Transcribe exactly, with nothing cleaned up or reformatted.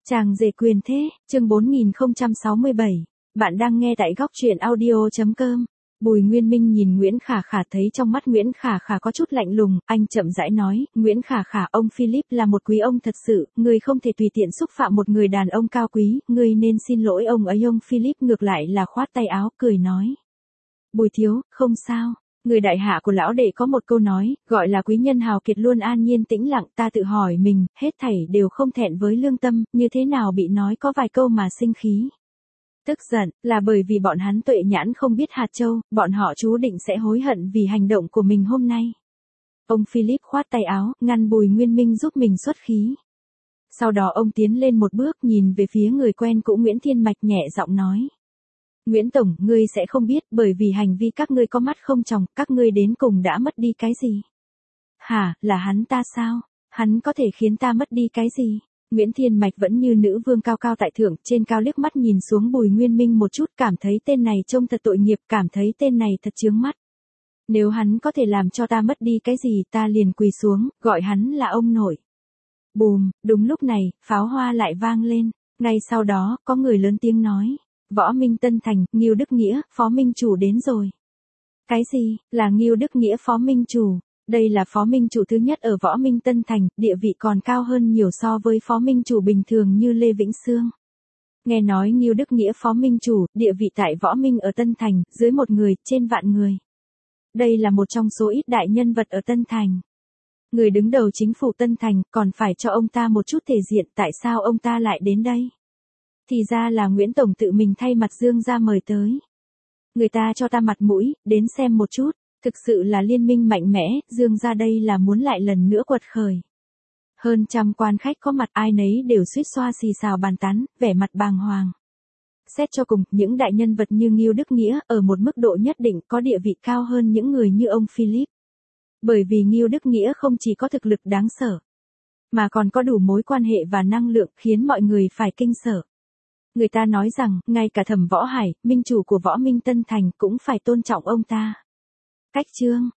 Chàng rể quyền thế, chương bốn nghìn không trăm sáu mươi bảy. Bạn đang nghe tại góc truyện audio.com. Bùi Nguyên Minh nhìn Nguyễn Khả Khả, thấy trong mắt Nguyễn Khả Khả có chút lạnh lùng, anh chậm rãi nói, Nguyễn Khả Khả, ông Philip là một quý ông thật sự, người không thể tùy tiện xúc phạm một người đàn ông cao quý, người nên xin lỗi ông ấy. Ông Philip ngược lại là khoát tay áo, cười nói. Bùi thiếu, không sao. Người đại hạ của lão đệ có một câu nói, gọi là quý nhân hào kiệt luôn an nhiên tĩnh lặng. Ta tự hỏi mình, hết thảy đều không thẹn với lương tâm, như thế nào bị nói có vài câu mà sinh khí. Tức giận, là bởi vì bọn hắn tuệ nhãn không biết hạt châu, bọn họ chú định sẽ hối hận vì hành động của mình hôm nay. Ông Philip khoát tay áo, ngăn Bùi Nguyên Minh giúp mình xuất khí. Sau đó ông tiến lên một bước, nhìn về phía người quen cũ Nguyễn Thiên Mạch, nhẹ giọng nói. Nguyễn Tổng, ngươi sẽ không biết, bởi vì hành vi các ngươi có mắt không tròng, các ngươi đến cùng đã mất đi cái gì? Hả, là hắn ta sao? Hắn có thể khiến ta mất đi cái gì? Nguyễn Thiên Mạch vẫn như nữ vương cao cao tại thượng, trên cao liếc mắt nhìn xuống Bùi Nguyên Minh một chút, cảm thấy tên này trông thật tội nghiệp, cảm thấy tên này thật chướng mắt. Nếu hắn có thể làm cho ta mất đi cái gì, ta liền quỳ xuống, gọi hắn là ông nội. Bùm, đúng lúc này, pháo hoa lại vang lên. Ngay sau đó, có người lớn tiếng nói. Võ Minh Tân Thành, Ngưu Đức Nghĩa, Phó Minh Chủ đến rồi. Cái gì, là Ngưu Đức Nghĩa Phó Minh Chủ? Đây là Phó Minh Chủ thứ nhất ở Võ Minh Tân Thành, địa vị còn cao hơn nhiều so với Phó Minh Chủ bình thường như Lê Vĩnh Sương. Nghe nói Ngưu Đức Nghĩa Phó Minh Chủ, địa vị tại Võ Minh ở Tân Thành, dưới một người, trên vạn người. Đây là một trong số ít đại nhân vật ở Tân Thành. Người đứng đầu chính phủ Tân Thành, còn phải cho ông ta một chút thể diện, tại sao ông ta lại đến đây? Thì ra là Nguyễn Tổng tự mình thay mặt Dương gia mời tới. Người ta cho ta mặt mũi, đến xem một chút, thực sự là liên minh mạnh mẽ, Dương gia đây là muốn lại lần nữa quật khởi. Hơn trăm quan khách có mặt, ai nấy đều suýt xoa xì xào bàn tán, vẻ mặt bàng hoàng. Xét cho cùng, những đại nhân vật như Ngưu Đức Nghĩa, ở một mức độ nhất định có địa vị cao hơn những người như ông Philip. Bởi vì Ngưu Đức Nghĩa không chỉ có thực lực đáng sợ, mà còn có đủ mối quan hệ và năng lượng khiến mọi người phải kinh sợ. Người ta nói rằng, ngay cả Thẩm Võ Hải, minh chủ của Võ Minh Tân Thành cũng phải tôn trọng ông ta. Cách chương,